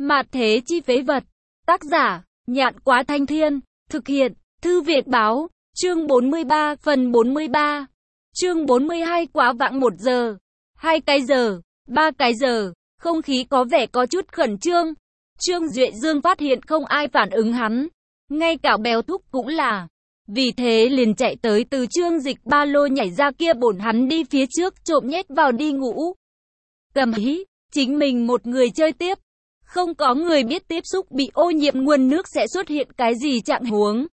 Mạt thế chi phế vật. Tác giả, Nhạn Quá Thanh Thiên. Thực hiện, Thư Việt Báo. Chương 43, phần 43. Chương 42 quá vãng 1 giờ. 2 cái giờ. 3 cái giờ. Không khí có vẻ có chút khẩn trương. Trương Duệ Dương phát hiện không ai phản ứng hắn. Ngay cả Béo Thúc cũng là. Vì thế liền chạy tới từ Trương Dịch ba lô nhảy ra kia bổn hắn đi phía trước trộm nhét vào đi ngủ. Cầm hí, chính mình một người chơi tiếp. Không có người biết tiếp xúc bị ô nhiễm nguồn nước sẽ xuất hiện cái gì trạng huống.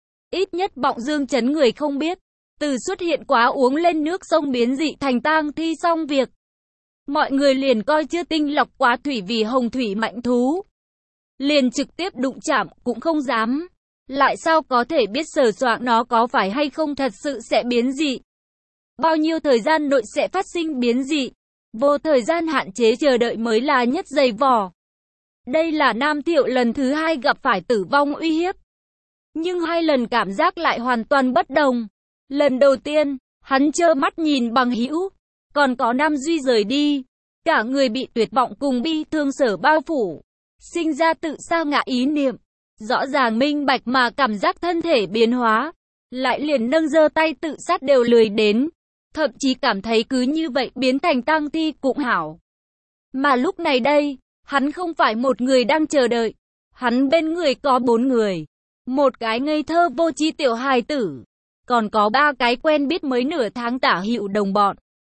Ít nhất Bọng Dương Trấn người không biết. Từ xuất hiện quá uống lên nước sông biến dị thành tang thi xong việc. Mọi người liền coi chưa tinh lọc quá thủy vì hồng thủy mạnh thú. Liền trực tiếp đụng chạm cũng không dám. Lại sao có thể biết sờ soạng nó có phải hay không thật sự sẽ biến dị. Bao nhiêu thời gian nội sẽ phát sinh biến dị. Vô thời gian hạn chế chờ đợi mới là nhất dày vò. Đây là Nam Thiệu lần thứ 2 gặp phải tử vong uy hiếp. Nhưng 2 lần cảm giác lại hoàn toàn bất đồng. Lần đầu tiên, hắn trơ mắt nhìn Bằng Hữu, còn có Nam Duy rời đi. Cả người bị tuyệt vọng cùng bi thương sở bao phủ. Sinh ra tự sa ngã ý niệm. Rõ ràng minh bạch mà cảm giác thân thể biến hóa. Lại liền nâng giơ tay tự sát đều lười đến. Thậm chí cảm thấy cứ như vậy biến thành tang thi cũng hảo. Mà lúc này đây, hắn không phải một người đang chờ đợi. Hắn bên người có 4 người. Một cái ngây thơ vô tri tiểu hài tử. Còn có 3 cái quen biết mới nửa tháng tả hữu đồng bọn.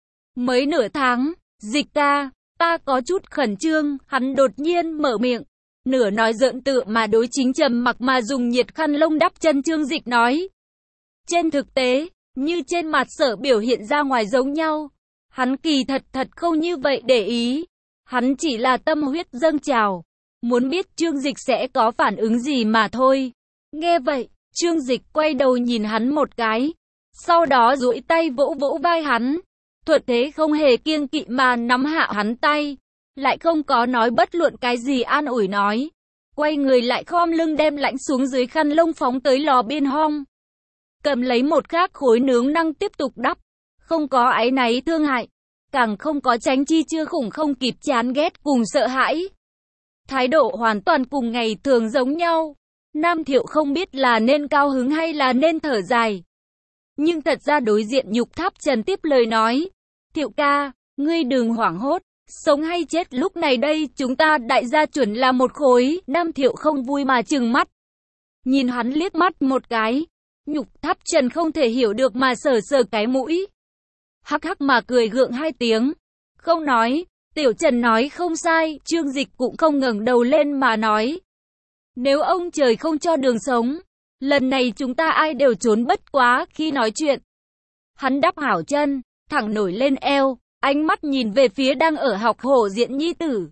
Mới nửa tháng, Dịch ca, ta có chút khẩn trương, hắn đột nhiên mở miệng. Nửa nói giỡn tựa mà đối chính trầm mặc mà dùng nhiệt khăn lông đắp chân Trương Dịch nói. Trên thực tế, như trên mặt sở biểu hiện ra ngoài giống nhau. Hắn kỳ thật không như vậy để ý. Hắn chỉ là tâm huyết dâng trào. Muốn biết Trương Dịch sẽ có phản ứng gì mà thôi. Nghe vậy, Trương Dịch quay đầu nhìn hắn một cái. Sau đó duỗi tay vỗ vỗ vai hắn. Thuận thế không hề kiêng kỵ mà nắm hạ hắn tay. Lại không có nói bất luận cái gì an ủi nói. Quay người lại khom lưng đem lãnh xuống dưới khăn lông phóng tới lò biên hong. Cầm lấy một khác khối nướng năng tiếp tục đắp. Không có áy náy thương hại. Càng không có tránh chi chưa khủng không kịp chán ghét cùng sợ hãi. Thái độ hoàn toàn cùng ngày thường giống nhau. Nam Thiệu không biết là nên cao hứng hay là nên thở dài. Nhưng thật ra đối diện Nhục Tháp Trần tiếp lời nói. Thiệu ca, ngươi đừng hoảng hốt. Sống hay chết lúc này đây chúng ta đại gia chuẩn là một khối. Nam Thiệu không vui mà trừng mắt. Nhìn hắn liếc mắt một cái. Nhục Tháp Trần không thể hiểu được mà sờ sờ cái mũi. Hắc hắc mà cười gượng 2 tiếng. Không nói, Tiểu Trần nói không sai, Trương Dịch cũng không ngẩng đầu lên mà nói. Nếu ông trời không cho đường sống, lần này chúng ta ai đều trốn bất quá khi nói chuyện. Hắn đắp hảo chân, thẳng nổi lên eo, ánh mắt nhìn về phía đang ở học hổ diện nhi tử.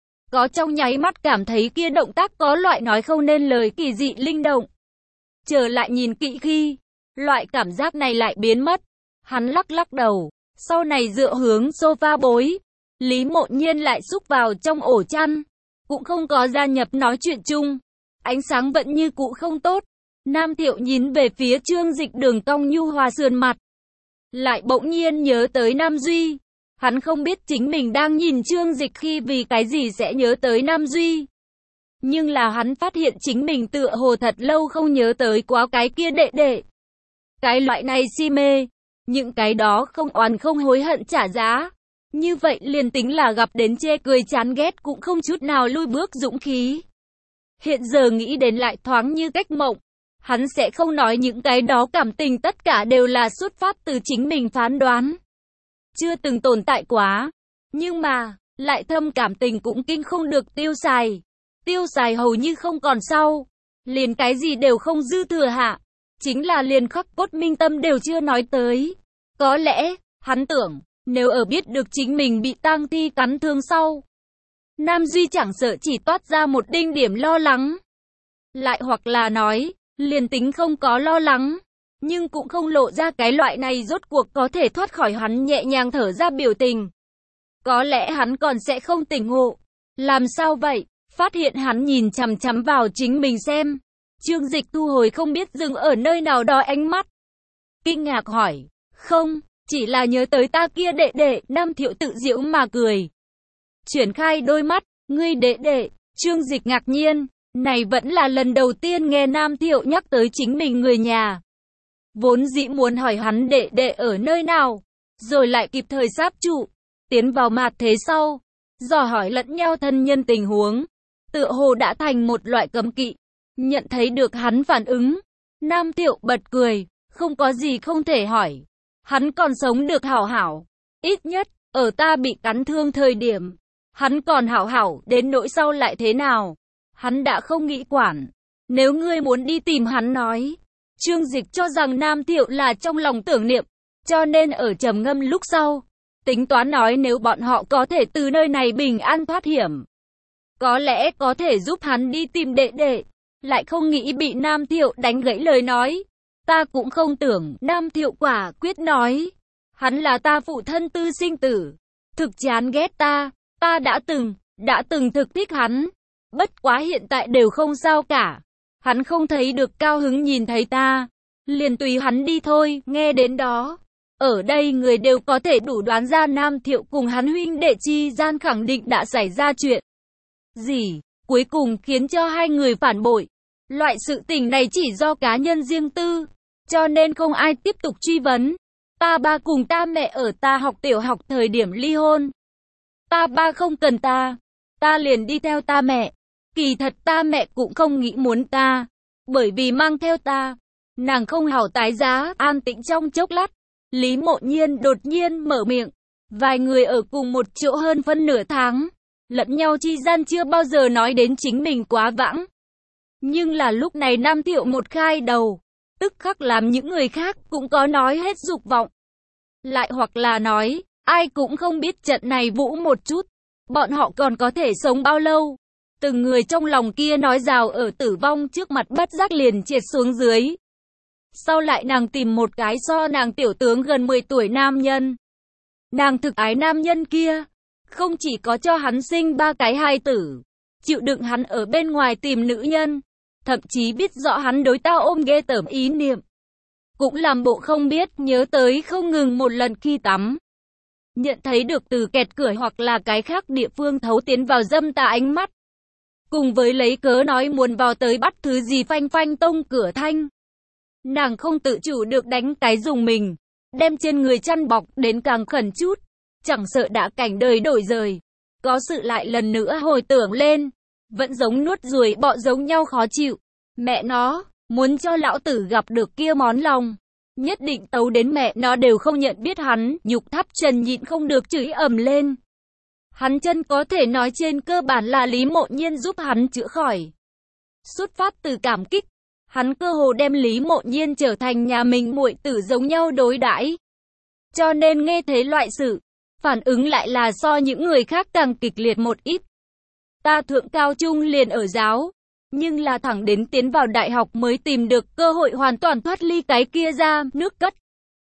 Có trong nháy mắt cảm thấy kia động tác có loại nói không nên lời kỳ dị linh động. Trở lại nhìn kỹ khi, loại cảm giác này lại biến mất. Hắn lắc lắc đầu, sau này dựa hướng sofa bối. Lý Mộ Nhiên lại xúc vào trong ổ chăn, cũng không có gia nhập nói chuyện chung. Ánh sáng vẫn như cũ không tốt. Nam Thiệu nhìn về phía Trương Dịch đường cong nhu hòa sườn mặt. Lại bỗng nhiên nhớ tới Nam Duy. Hắn không biết chính mình đang nhìn Trương Dịch khi vì cái gì sẽ nhớ tới Nam Duy. Nhưng là hắn phát hiện chính mình tựa hồ thật lâu không nhớ tới quá cái kia đệ đệ. Cái loại này si mê. Những cái đó không oán không hối hận trả giá. Như vậy liền tính là gặp đến chê cười chán ghét cũng không chút nào lui bước dũng khí. Hiện giờ nghĩ đến lại thoáng như cách mộng. Hắn sẽ không nói những cái đó cảm tình tất cả đều là xuất phát từ chính mình phán đoán. Chưa từng tồn tại quá. Nhưng mà, lại thâm cảm tình cũng kinh không được tiêu xài. Tiêu xài hầu như không còn sau. Liền cái gì đều không dư thừa hạ. Chính là liền khắc cốt minh tâm đều chưa nói tới. Có lẽ, hắn tưởng, nếu ở biết được chính mình bị tang thi cắn thương sau. Nam Duy chẳng sợ chỉ toát ra một đinh điểm lo lắng. Lại hoặc là nói, liền tính không có lo lắng. Nhưng cũng không lộ ra cái loại này rốt cuộc có thể thoát khỏi hắn nhẹ nhàng thở ra biểu tình. Có lẽ hắn còn sẽ không tỉnh ngộ. Làm sao vậy? Phát hiện hắn nhìn chằm chằm vào chính mình xem. Trương Dịch thu hồi không biết dừng ở nơi nào đó ánh mắt. Kinh ngạc hỏi. Không, chỉ là nhớ tới ta kia đệ đệ. Nam Thiệu tự giễu mà cười. Chuyển khai đôi mắt. Ngươi đệ đệ, Trương Dịch ngạc nhiên, này vẫn là lần đầu tiên nghe Nam Thiệu nhắc tới chính mình người nhà. Vốn dĩ muốn hỏi hắn đệ đệ ở nơi nào, rồi lại kịp thời sáp trụ, tiến vào mạt thế sau, dò hỏi lẫn nhau thân nhân tình huống, tựa hồ đã thành một loại cấm kỵ. Nhận thấy được hắn phản ứng, Nam Thiệu bật cười, không có gì không thể hỏi. Hắn còn sống được hảo hảo, ít nhất, ở ta bị cắn thương thời điểm, hắn còn hảo hảo, đến nỗi sau lại thế nào, hắn đã không nghĩ quản. Nếu ngươi muốn đi tìm hắn nói. Trương Dịch cho rằng Nam Thiệu là trong lòng tưởng niệm, cho nên ở trầm ngâm lúc sau, tính toán nói nếu bọn họ có thể từ nơi này bình an thoát hiểm, có lẽ có thể giúp hắn đi tìm đệ đệ. Lại không nghĩ bị Nam Thiệu đánh gãy lời nói. Ta cũng không tưởng, Nam Thiệu quả quyết nói. Hắn là ta phụ thân tư sinh tử, thực chán ghét ta đã từng thực thích hắn. Bất quá hiện tại đều không sao cả. Hắn không thấy được cao hứng nhìn thấy ta, liền tùy hắn đi thôi. Nghe đến đó, ở đây người đều có thể đủ đoán ra Nam Thiệu cùng hắn huynh đệ chi gian khẳng định đã xảy ra chuyện gì, cuối cùng khiến cho hai người phản bội. Loại sự tình này chỉ do cá nhân riêng tư, cho nên không ai tiếp tục truy vấn. Ta ba cùng ta mẹ ở ta học tiểu học thời điểm ly hôn. Ta ba không cần ta liền đi theo ta mẹ. Kỳ thật ta mẹ cũng không nghĩ muốn ta, bởi vì mang theo ta, nàng không hảo tái giá. An tĩnh trong chốc lát, Lý Mộ Nhiên đột nhiên mở miệng. Vài người ở cùng một chỗ hơn phân nửa tháng, lẫn nhau chi gian chưa bao giờ nói đến chính mình quá vãng. Nhưng là lúc này Nam Thiệu một khai đầu, tức khắc làm những người khác cũng có nói hết dục vọng. Lại hoặc là nói, ai cũng không biết trận này vũ một chút, bọn họ còn có thể sống bao lâu. Từng người trong lòng kia nói rào ở tử vong trước mặt bất giác liền triệt xuống dưới. Sau lại nàng tìm một cái so nàng tiểu tướng gần 10 tuổi nam nhân. Nàng thực ái nam nhân kia, không chỉ có cho hắn sinh 3 cái hài tử, chịu đựng hắn ở bên ngoài tìm nữ nhân, thậm chí biết rõ hắn đối tao ôm ghê tởm ý niệm. Cũng làm bộ không biết, nhớ tới không ngừng một lần khi tắm. Nhận thấy được từ kẹt cửa hoặc là cái khác địa phương thấu tiến vào dâm tà ánh mắt. Cùng với lấy cớ nói muốn vào tới bắt thứ gì phanh phanh tông cửa thanh. Nàng không tự chủ được đánh cái dùng mình, đem trên người chăn bọc đến càng khẩn chút, chẳng sợ đã cảnh đời đổi rời. Có sự lại lần nữa hồi tưởng lên, vẫn giống nuốt ruồi bọ giống nhau khó chịu. Mẹ nó, muốn cho lão tử gặp được kia món lòng, nhất định tấu đến mẹ nó đều không nhận biết hắn. Nhục Tháp Trần nhịn không được chửi ầm lên. Hắn chân có thể nói trên cơ bản là Lý Mộ Nhiên giúp hắn chữa khỏi. Xuất phát từ cảm kích, hắn cơ hồ đem Lý Mộ Nhiên trở thành nhà mình muội tử giống nhau đối đãi. Cho nên nghe thấy loại sự, phản ứng lại là so những người khác càng kịch liệt một ít. Ta thượng cao trung liền ở giáo, nhưng là thẳng đến tiến vào đại học mới tìm được cơ hội hoàn toàn thoát ly cái kia ra, nước cất.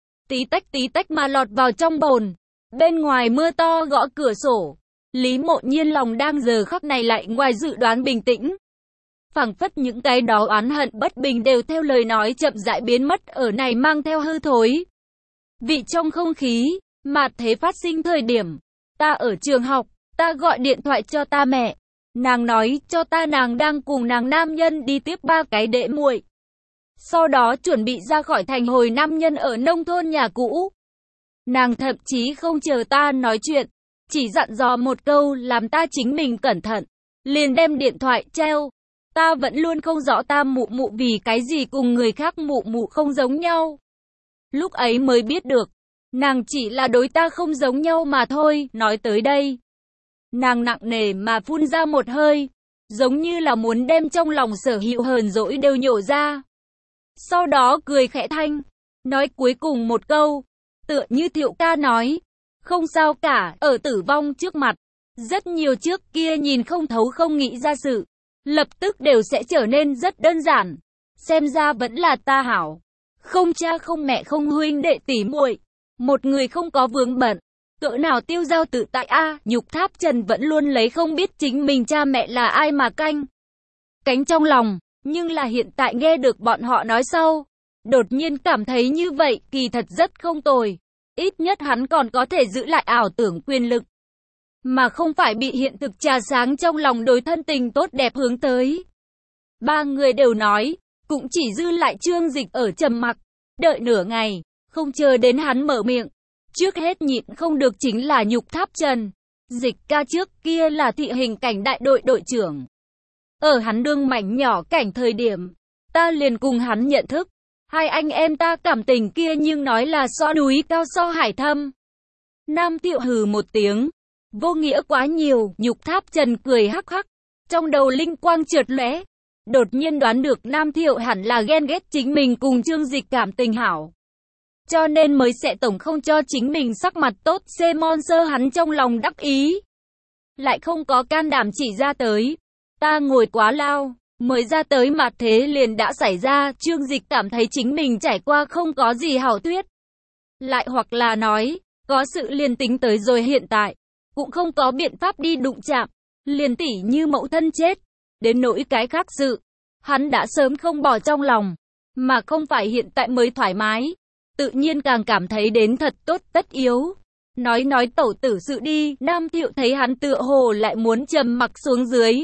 Tí tách mà lọt vào trong bồn. Bên ngoài mưa to gõ cửa sổ. Lý Mộ Nhiên lòng đang giờ khắc này lại ngoài dự đoán bình tĩnh. Phảng phất những cái đó oán hận bất bình đều theo lời nói chậm rãi biến mất ở này mang theo hư thối. Vị trong không khí, mạt thế phát sinh thời điểm. Ta ở trường học, ta gọi điện thoại cho ta mẹ. Nàng nói cho ta nàng đang cùng nàng nam nhân đi tiếp 3 cái đệ muội. Sau đó chuẩn bị ra khỏi thành hồi nam nhân ở nông thôn nhà cũ. Nàng thậm chí không chờ ta nói chuyện, chỉ dặn dò một câu làm ta chính mình cẩn thận, liền đem điện thoại treo. Ta vẫn luôn không rõ ta mụ mụ vì cái gì cùng người khác mụ mụ không giống nhau. Lúc ấy mới biết được, nàng chỉ là đối ta không giống nhau mà thôi. Nói tới đây, nàng nặng nề mà phun ra một hơi, giống như là muốn đem trong lòng sở hữu hờn dỗi đều nhổ ra. Sau đó cười khẽ thanh, nói cuối cùng một câu, tựa như Thiệu ca nói, không sao cả. Ở tử vong trước mặt, rất nhiều trước kia nhìn không thấu không nghĩ ra sự, lập tức đều sẽ trở nên rất đơn giản. Xem ra vẫn là ta hảo, không cha không mẹ không huynh đệ tỷ muội, một người không có vướng bận, cỡ nào tiêu dao tự tại a. Nhục Tháp Trần vẫn luôn lấy không biết chính mình cha mẹ là ai mà cánh trong lòng, nhưng là hiện tại nghe được bọn họ nói sau, đột nhiên cảm thấy như vậy kỳ thật rất không tồi. Ít nhất hắn còn có thể giữ lại ảo tưởng quyền lực. mà không phải bị hiện thực trà sáng trong lòng đối thân tình tốt đẹp hướng tới. Ba người đều nói, cũng chỉ dư lại Trương Dịch ở trầm mặc, đợi nửa ngày, không chờ đến hắn mở miệng. Trước hết nhịn không được chính là Nhục Tháp Trần. Dịch ca trước kia là thị hình cảnh đại đội đội trưởng. Ở hắn đương mảnh nhỏ cảnh thời điểm, ta liền cùng hắn nhận thức. Hai anh em ta cảm tình kia nhưng nói là so núi cao so hải thâm. Nam Thiệu hừ một tiếng. Vô nghĩa quá nhiều, Nhục Tháp Trần cười hắc hắc. Trong đầu linh quang chợt lóe. Đột nhiên đoán được Nam Thiệu hẳn là ghen ghét chính mình cùng Trương Dịch cảm tình hảo. Cho nên mới sẽ tổng không cho chính mình sắc mặt tốt sponsor hắn trong lòng đắc ý. Lại không có can đảm chỉ ra tới. Ta ngồi quá lao, mới ra tới mà thế liền đã xảy ra. Trương Dịch cảm thấy chính mình trải qua không có gì hảo thuyết. Lại hoặc là nói, có sự liền tính tới rồi hiện tại, cũng không có biện pháp đi đụng chạm. Liền tỉ như mẫu thân chết. Đến nỗi cái khác sự, hắn đã sớm không bỏ trong lòng, mà không phải hiện tại mới thoải mái. Tự nhiên càng cảm thấy đến thật tốt tất yếu. Nói tẩu tử sự đi, Nam Thiệu thấy hắn tựa hồ lại muốn trầm mặc xuống dưới.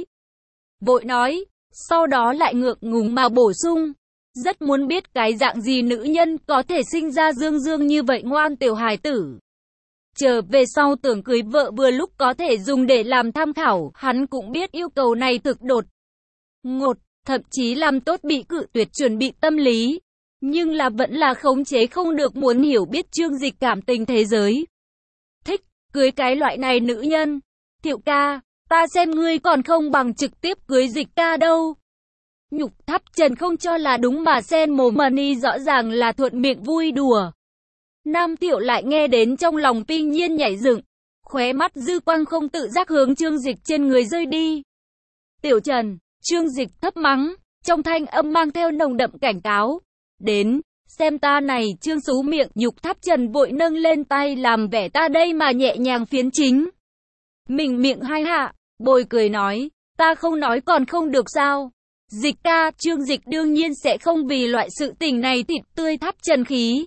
Vội nói, sau đó lại ngượng ngùng mà bổ sung. Rất muốn biết cái dạng gì nữ nhân có thể sinh ra dương như vậy ngoan tiểu hài tử. Trở về sau tưởng cưới vợ vừa lúc có thể dùng để làm tham khảo, hắn cũng biết yêu cầu này thực đột ngột, thậm chí làm tốt bị cự tuyệt chuẩn bị tâm lý. Nhưng là vẫn là khống chế không được muốn hiểu biết Trương Dịch cảm tình thế giới. Thích, cưới cái loại này nữ nhân. Thiệu ca, ta xem ngươi còn không bằng trực tiếp cưới Dịch ca đâu. Nhục Tháp Trần không cho là đúng mà sen mồm mani rõ ràng là thuận miệng vui đùa. Nam Thiệu lại nghe đến trong lòng tuy nhiên nhảy dựng, khóe mắt dư quang không tự giác hướng Trương Dịch trên người rơi đi. Tiểu Trần, Trương Dịch thấp mắng, trong thanh âm mang theo nồng đậm cảnh cáo. Đến, xem ta này Trương xú miệng. Nhục Tháp Trần vội nâng lên tay làm vẻ ta đây mà nhẹ nhàng phiến chính. Mình miệng hai hạ, bồi cười nói, ta không nói còn không được sao. Dịch ca, Trương Dịch đương nhiên sẽ không vì loại sự tình này thịt tươi Tháp Trần khí.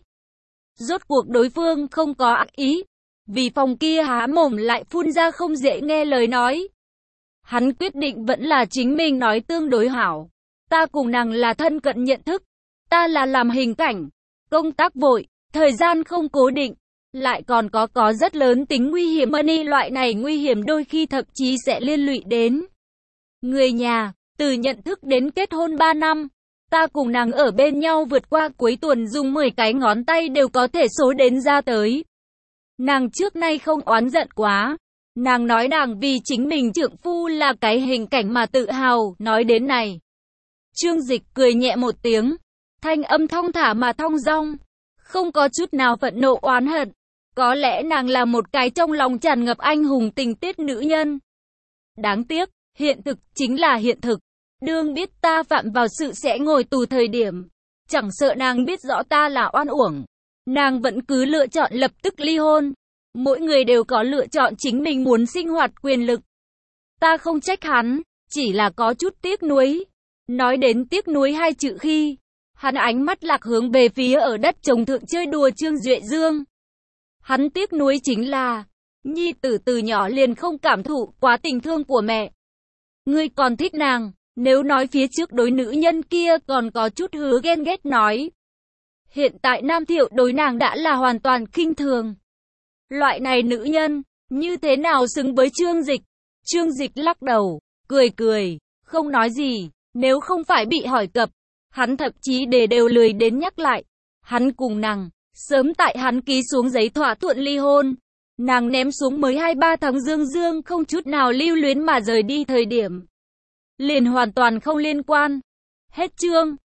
Rốt cuộc đối phương không có ác ý, vì phòng kia há mồm lại phun ra không dễ nghe lời nói. Hắn quyết định vẫn là chính mình nói tương đối hảo. Ta cùng nàng là thân cận nhận thức. Ta là làm hình cảnh, công tác vội, thời gian không cố định, lại còn có rất lớn tính nguy hiểm. Money loại này nguy hiểm đôi khi thậm chí sẽ liên lụy đến người nhà. Từ nhận thức đến kết hôn 3 năm, ta cùng nàng ở bên nhau vượt qua cuối tuần dùng 10 cái ngón tay đều có thể số đến ra tới. Nàng trước nay không oán giận quá. Nàng nói nàng vì chính mình trượng phu là cái hình cảnh mà tự hào. Nói đến này, Trương Dịch cười nhẹ một tiếng, thanh âm thong thả mà thong dong, không có chút nào phẫn nộ oán hận. Có lẽ nàng là một cái trong lòng tràn ngập anh hùng tình tiết nữ nhân. Đáng tiếc, hiện thực chính là hiện thực. Đương biết ta phạm vào sự sẽ ngồi tù thời điểm, chẳng sợ nàng biết rõ ta là oan uổng, nàng vẫn cứ lựa chọn lập tức ly hôn. Mỗi người đều có lựa chọn chính mình muốn sinh hoạt quyền lực. Ta không trách hắn, chỉ là có chút tiếc nuối. Nói đến tiếc nuối hai chữ khi, hắn ánh mắt lạc hướng về phía ở đất trồng thượng chơi đùa Trương Duệ Dương. Hắn tiếc nuối chính là, nhi tử từ nhỏ liền không cảm thụ quá tình thương của mẹ. Ngươi còn thích nàng, nếu nói phía trước đối nữ nhân kia còn có chút hứa ghen ghét nói. Hiện tại Nam Thiệu đối nàng đã là hoàn toàn khinh thường. Loại này nữ nhân, như thế nào xứng với Trương Dịch? Trương Dịch lắc đầu, cười, không nói gì. Nếu không phải bị hỏi cập, hắn thậm chí đều lười đến nhắc lại. Hắn cùng nàng, sớm tại hắn ký xuống giấy thỏa thuận ly hôn. Nàng ném xuống mới 2-3 tháng dương không chút nào lưu luyến mà rời đi thời điểm. Liền hoàn toàn không liên quan. Hết chương.